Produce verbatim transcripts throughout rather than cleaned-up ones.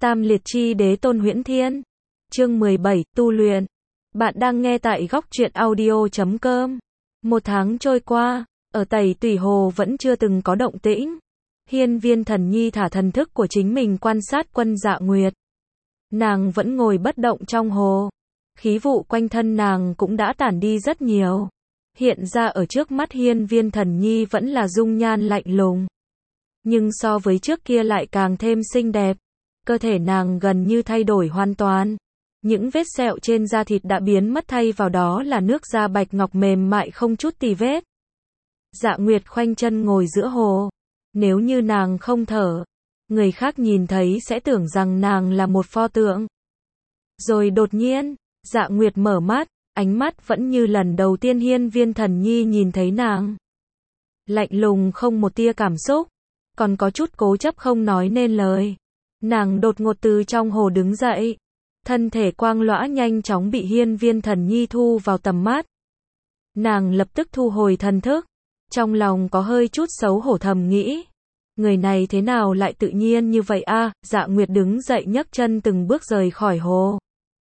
Tam liệt chi đế tôn huyễn thiên. Chương mười bảy, tu luyện. Bạn đang nghe tại góc truyện audio chấm com. Một tháng trôi qua, ở Tẩy Tùy Hồ vẫn chưa từng có động tĩnh. Hiên Viên Thần Nhi thả thần thức của chính mình quan sát Quân Dạ Nguyệt. Nàng vẫn ngồi bất động trong hồ. Khí vụ quanh thân nàng cũng đã tản đi rất nhiều. Hiện ra ở trước mắt Hiên Viên Thần Nhi vẫn là dung nhan lạnh lùng. Nhưng so với trước kia lại càng thêm xinh đẹp. Cơ thể nàng gần như thay đổi hoàn toàn. Những vết sẹo trên da thịt đã biến mất, thay vào đó là nước da bạch ngọc mềm mại không chút tì vết. Dạ Nguyệt khoanh chân ngồi giữa hồ. Nếu như nàng không thở, người khác nhìn thấy sẽ tưởng rằng nàng là một pho tượng. Rồi đột nhiên, Dạ Nguyệt mở mắt, ánh mắt vẫn như lần đầu tiên Hiên Viên Thần Nhi nhìn thấy nàng. Lạnh lùng không một tia cảm xúc, còn có chút cố chấp không nói nên lời. Nàng đột ngột từ trong hồ đứng dậy. Thân thể quang lõa nhanh chóng bị Hiên Viên Thần Nhi thu vào tầm mắt. Nàng lập tức thu hồi thần thức. Trong lòng có hơi chút xấu hổ thầm nghĩ. Người này thế nào lại tự nhiên như vậy a? À? Dạ Nguyệt đứng dậy nhấc chân từng bước rời khỏi hồ.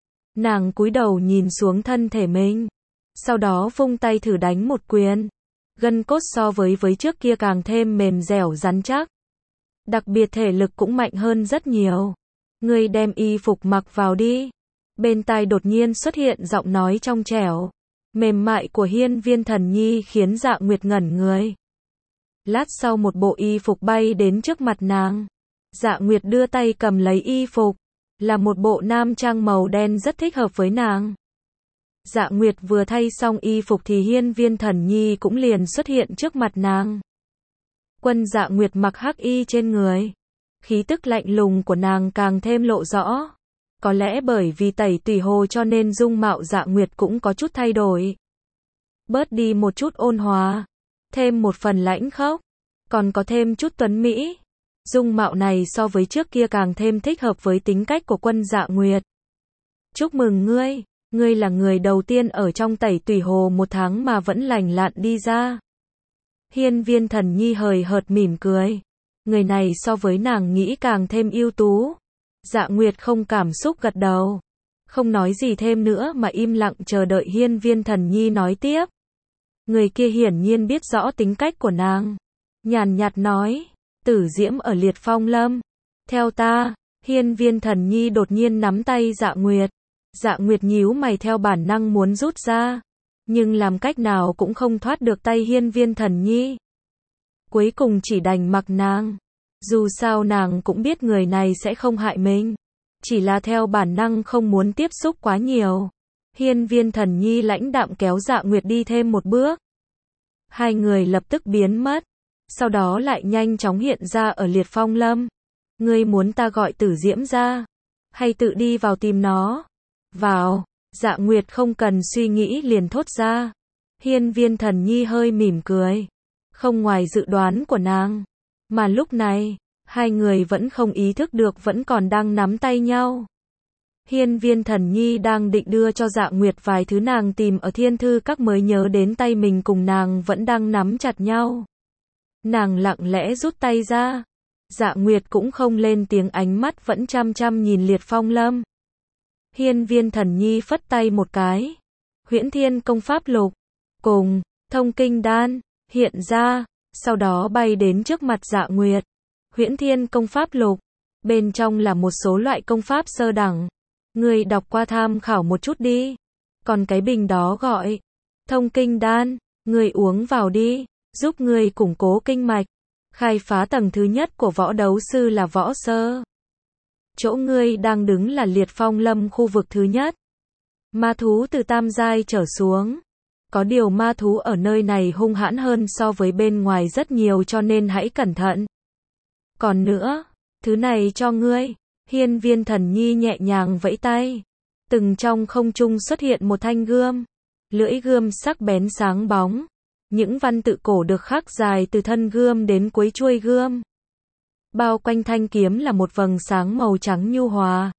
Nàng cúi đầu nhìn xuống thân thể mình. Sau đó vung tay thử đánh một quyền. Gân cốt so với với trước kia càng thêm mềm dẻo rắn chắc. Đặc biệt thể lực cũng mạnh hơn rất nhiều. Ngươi đem y phục mặc vào đi. Bên tai đột nhiên xuất hiện giọng nói trong trẻo, mềm mại của Hiên Viên Thần Nhi khiến Dạ Nguyệt ngẩn người. Lát sau một bộ y phục bay đến trước mặt nàng. Dạ Nguyệt đưa tay cầm lấy y phục. Là một bộ nam trang màu đen rất thích hợp với nàng. Dạ Nguyệt vừa thay xong y phục thì Hiên Viên Thần Nhi cũng liền xuất hiện trước mặt nàng. Quân Dạ Nguyệt mặc hắc y trên người. Khí tức lạnh lùng của nàng càng thêm lộ rõ. Có lẽ bởi vì Tẩy Tùy Hồ cho nên dung mạo Dạ Nguyệt cũng có chút thay đổi. Bớt đi một chút ôn hòa, thêm một phần lãnh khốc, còn có thêm chút tuấn mỹ. Dung mạo này so với trước kia càng thêm thích hợp với tính cách của Quân Dạ Nguyệt. Chúc mừng ngươi, ngươi là người đầu tiên ở trong Tẩy Tùy Hồ một tháng mà vẫn lành lặn đi ra. Hiên Viên Thần Nhi hời hợt mỉm cười. Người này so với nàng nghĩ càng thêm ưu tú. Dạ Nguyệt không cảm xúc gật đầu. Không nói gì thêm nữa mà im lặng chờ đợi Hiên Viên Thần Nhi nói tiếp. Người kia hiển nhiên biết rõ tính cách của nàng. Nhàn nhạt nói, Tử Diễm ở Liệt Phong Lâm. Theo ta. Hiên Viên Thần Nhi đột nhiên nắm tay Dạ Nguyệt. Dạ Nguyệt nhíu mày theo bản năng muốn rút ra. Nhưng làm cách nào cũng không thoát được tay Hiên Viên Thần Nhi. Cuối cùng chỉ đành mặc nàng. Dù sao nàng cũng biết người này sẽ không hại mình. Chỉ là theo bản năng không muốn tiếp xúc quá nhiều. Hiên Viên Thần Nhi lãnh đạm kéo Dạ Nguyệt đi thêm một bước. Hai người lập tức biến mất. Sau đó lại nhanh chóng hiện ra ở Liệt Phong Lâm. Ngươi muốn ta gọi Tử Diễm ra? Hay tự đi vào tìm nó? Vào. Dạ Nguyệt không cần suy nghĩ liền thốt ra. Hiên Viên Thần Nhi hơi mỉm cười. Không ngoài dự đoán của nàng. Mà lúc này, hai người vẫn không ý thức được vẫn còn đang nắm tay nhau. Hiên Viên Thần Nhi đang định đưa cho Dạ Nguyệt vài thứ nàng tìm ở Thiên Thư Các mới nhớ đến tay mình cùng nàng vẫn đang nắm chặt nhau. Nàng lặng lẽ rút tay ra. Dạ Nguyệt cũng không lên tiếng, ánh mắt vẫn chăm chăm nhìn Liệt Phong Lâm. Hiên Viên Thần Nhi phất tay một cái. Huyễn Thiên Công Pháp Lục cùng Thông Kinh Đan hiện ra, sau đó bay đến trước mặt Dạ Nguyệt. Huyễn Thiên Công Pháp Lục, bên trong là một số loại công pháp sơ đẳng. Ngươi đọc qua tham khảo một chút đi. Còn cái bình đó gọi Thông Kinh Đan, ngươi uống vào đi, giúp ngươi củng cố kinh mạch, khai phá tầng thứ nhất của võ đấu sư là võ sơ. Chỗ ngươi đang đứng là Liệt Phong Lâm khu vực thứ nhất. Ma thú từ tam giai trở xuống. Có điều ma thú ở nơi này hung hãn hơn so với bên ngoài rất nhiều, cho nên hãy cẩn thận. Còn nữa, thứ này cho ngươi. Hiên Viên Thần Nhi nhẹ nhàng vẫy tay. Từng trong không trung xuất hiện một thanh gươm. Lưỡi gươm sắc bén sáng bóng. Những văn tự cổ được khắc dài từ thân gươm đến cuối chuôi gươm. Bao quanh thanh kiếm là một vầng sáng màu trắng nhu hòa.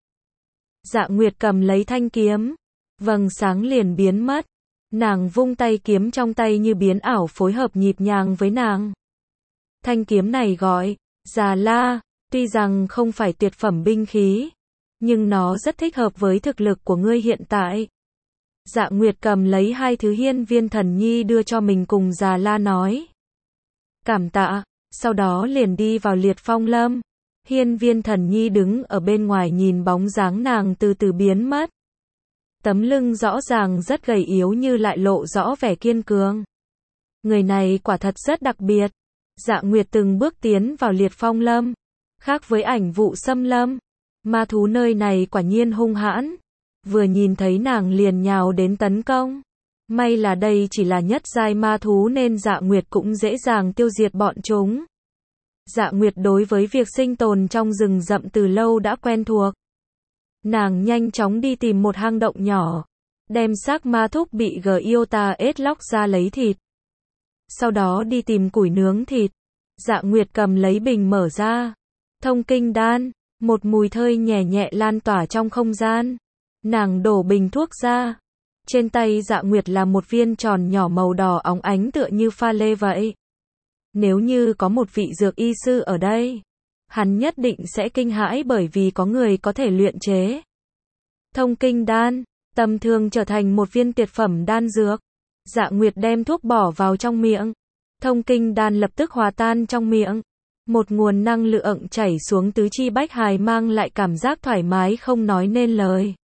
Dạ Nguyệt cầm lấy thanh kiếm. Vầng sáng liền biến mất. Nàng vung tay, kiếm trong tay như biến ảo phối hợp nhịp nhàng với nàng. Thanh kiếm này gọi Già La, Tuy rằng không phải tuyệt phẩm binh khí, nhưng nó rất thích hợp với thực lực của ngươi hiện tại. Dạ Nguyệt cầm lấy hai thứ hiên viên thần nhi đưa cho mình cùng Già La nói. Cảm tạ, sau đó liền đi vào Liệt Phong Lâm. Hiên viên thần nhi đứng ở bên ngoài nhìn bóng dáng nàng từ từ biến mất. Tấm lưng rõ ràng rất gầy yếu như lại lộ rõ vẻ kiên cường. Người này quả thật rất đặc biệt. Dạ Nguyệt từng bước tiến vào Liệt Phong Lâm. Khác với Ảnh Vụ Xâm Lâm, ma thú nơi này quả nhiên hung hãn. Vừa nhìn thấy nàng liền nhào đến tấn công. May là đây chỉ là nhất giai ma thú nên Dạ Nguyệt cũng dễ dàng tiêu diệt bọn chúng. Dạ Nguyệt đối với việc sinh tồn trong rừng rậm từ lâu đã quen thuộc. Nàng nhanh chóng đi tìm một hang động nhỏ, đem xác ma thúc bị Giota Edlock ra lấy thịt. Sau đó đi tìm củi nướng thịt. Dạ Nguyệt cầm lấy bình mở ra. Thông kinh đan, một mùi thơm nhẹ nhẹ lan tỏa trong không gian. Nàng đổ bình thuốc ra. Trên tay Dạ Nguyệt là một viên tròn nhỏ màu đỏ óng ánh tựa như pha lê vậy. Nếu như có một vị dược y sư ở đây, hắn nhất định sẽ kinh hãi bởi vì có người có thể luyện chế thông kinh đan, tầm thường trở thành một viên tuyệt phẩm đan dược. Dạ Nguyệt đem thuốc bỏ vào trong miệng. Thông kinh đan lập tức hòa tan trong miệng. Một nguồn năng lượng chảy xuống tứ chi bách hài mang lại cảm giác thoải mái không nói nên lời.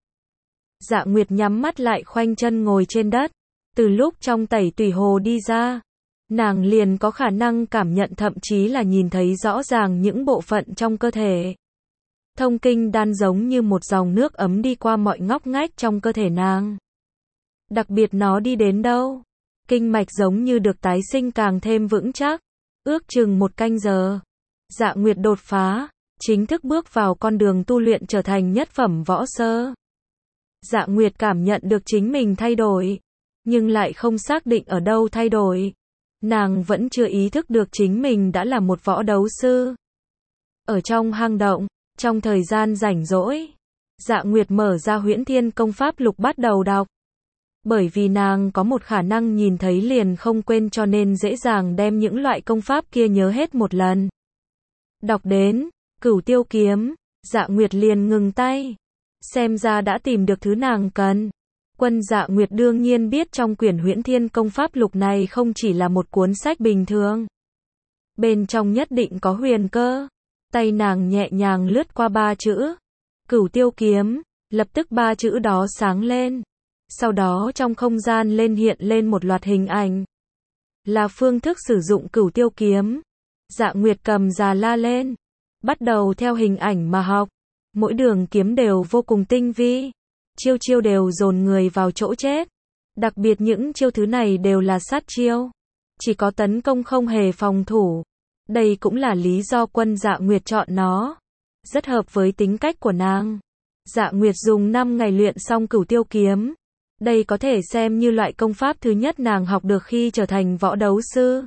Dạ Nguyệt nhắm mắt lại khoanh chân ngồi trên đất. Từ lúc trong tẩy tùy hồ đi ra, nàng liền có khả năng cảm nhận thậm chí là nhìn thấy rõ ràng những bộ phận trong cơ thể. Thông kinh đan giống như một dòng nước ấm đi qua mọi ngóc ngách trong cơ thể nàng. Đặc biệt nó đi đến đâu, kinh mạch giống như được tái sinh càng thêm vững chắc. Ước chừng một canh giờ, Dạ Nguyệt đột phá, chính thức bước vào con đường tu luyện trở thành nhất phẩm võ sơ. Dạ Nguyệt cảm nhận được chính mình thay đổi, nhưng lại không xác định ở đâu thay đổi. Nàng vẫn chưa ý thức được chính mình đã là một võ đấu sư. Ở trong hang động, trong thời gian rảnh rỗi, Dạ Nguyệt mở ra Huyễn Thiên Công Pháp Lục bắt đầu đọc. Bởi vì nàng có một khả năng nhìn thấy liền không quên cho nên dễ dàng đem những loại công pháp kia nhớ hết một lần. Đọc đến Cửu Tiêu Kiếm, Dạ Nguyệt liền ngừng tay. Xem ra đã tìm được thứ nàng cần. Quân Dạ Nguyệt đương nhiên biết trong quyển Huyễn Thiên Công Pháp Lục này không chỉ là một cuốn sách bình thường. Bên trong nhất định có huyền cơ. Tay nàng nhẹ nhàng lướt qua ba chữ Cửu Tiêu Kiếm, lập tức ba chữ đó sáng lên. Sau đó trong không gian lên hiện lên một loạt hình ảnh. Là phương thức sử dụng Cửu Tiêu Kiếm. Dạ Nguyệt cầm Già La lên, bắt đầu theo hình ảnh mà học. Mỗi đường kiếm đều vô cùng tinh vi. Chiêu chiêu đều dồn người vào chỗ chết. Đặc biệt những chiêu thứ này đều là sát chiêu. Chỉ có tấn công không hề phòng thủ. Đây cũng là lý do quân Dạ Nguyệt chọn nó. Rất hợp với tính cách của nàng. Dạ Nguyệt dùng năm ngày luyện xong Cửu Tiêu Kiếm. Đây có thể xem như loại công pháp thứ nhất nàng học được khi trở thành võ đấu sư.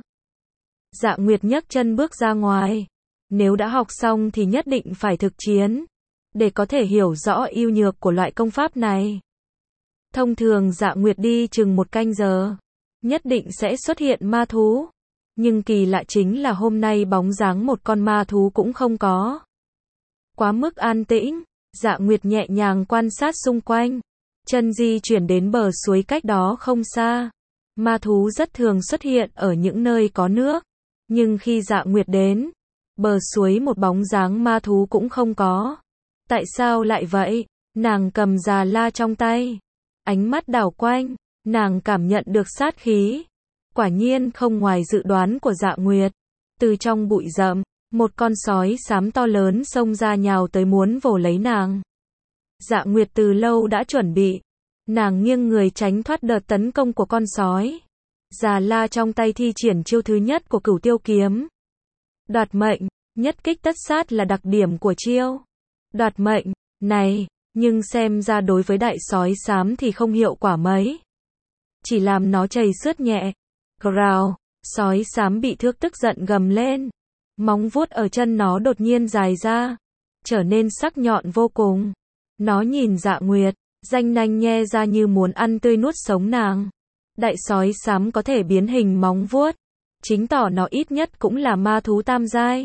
Dạ Nguyệt nhấc chân bước ra ngoài. Nếu đã học xong thì nhất định phải thực chiến, để có thể hiểu rõ ưu nhược của loại công pháp này. Thông thường Dạ Nguyệt đi chừng một canh giờ, nhất định sẽ xuất hiện ma thú. Nhưng kỳ lạ chính là hôm nay bóng dáng một con ma thú cũng không có. Quá mức an tĩnh, Dạ Nguyệt nhẹ nhàng quan sát xung quanh. Chân di chuyển đến bờ suối cách đó không xa. Ma thú rất thường xuất hiện ở những nơi có nước. Nhưng khi Dạ Nguyệt đến, bờ suối một bóng dáng ma thú cũng không có. Tại sao lại vậy? Nàng cầm Già La trong tay. Ánh mắt đảo quanh, nàng cảm nhận được sát khí. Quả nhiên không ngoài dự đoán của Dạ Nguyệt. Từ trong bụi rậm, một con sói xám to lớn xông ra nhào tới muốn vồ lấy nàng. Dạ Nguyệt từ lâu đã chuẩn bị. Nàng nghiêng người tránh thoát đợt tấn công của con sói. Già La trong tay thi triển chiêu thứ nhất của Cửu Tiêu Kiếm. Đoạt mệnh, nhất kích tất sát là đặc điểm của chiêu đoạt mệnh này, nhưng xem ra đối với đại sói xám thì không hiệu quả mấy. Chỉ làm nó chảy xước nhẹ. Growl, sói xám bị thước tức giận gầm lên. Móng vuốt ở chân nó đột nhiên dài ra, trở nên sắc nhọn vô cùng. Nó nhìn Dạ Nguyệt, ranh nanh nhe ra như muốn ăn tươi nuốt sống nàng. Đại sói xám có thể biến hình móng vuốt, chính tỏ nó ít nhất cũng là ma thú tam giai.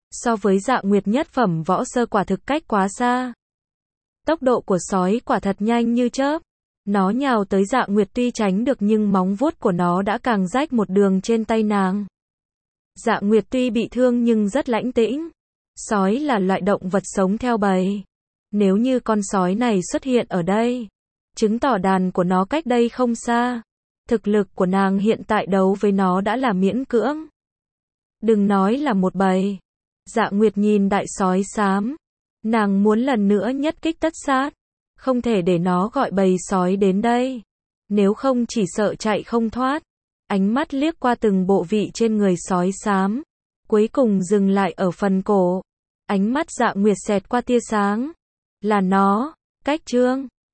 So với Dạ Nguyệt nhất phẩm võ sơ quả thực cách quá xa. Tốc độ của sói quả thật nhanh như chớp. Nó nhào tới Dạ Nguyệt tuy tránh được nhưng móng vuốt của nó đã càng rách một đường trên tay nàng. Dạ Nguyệt tuy bị thương nhưng rất lãnh tĩnh. Sói là loại động vật sống theo bầy. Nếu như con sói này xuất hiện ở đây, chứng tỏ đàn của nó cách đây không xa. Thực lực của nàng hiện tại đấu với nó đã là miễn cưỡng. Đừng nói là một bầy. Dạ Nguyệt nhìn đại sói xám. Nàng muốn lần nữa nhất kích tất sát. Không thể để nó gọi bầy sói đến đây. Nếu không chỉ sợ chạy không thoát. Ánh mắt liếc qua từng bộ vị trên người sói xám. Cuối cùng dừng lại ở phần cổ. Ánh mắt Dạ Nguyệt xẹt qua tia sáng. Là nó. Cách trương.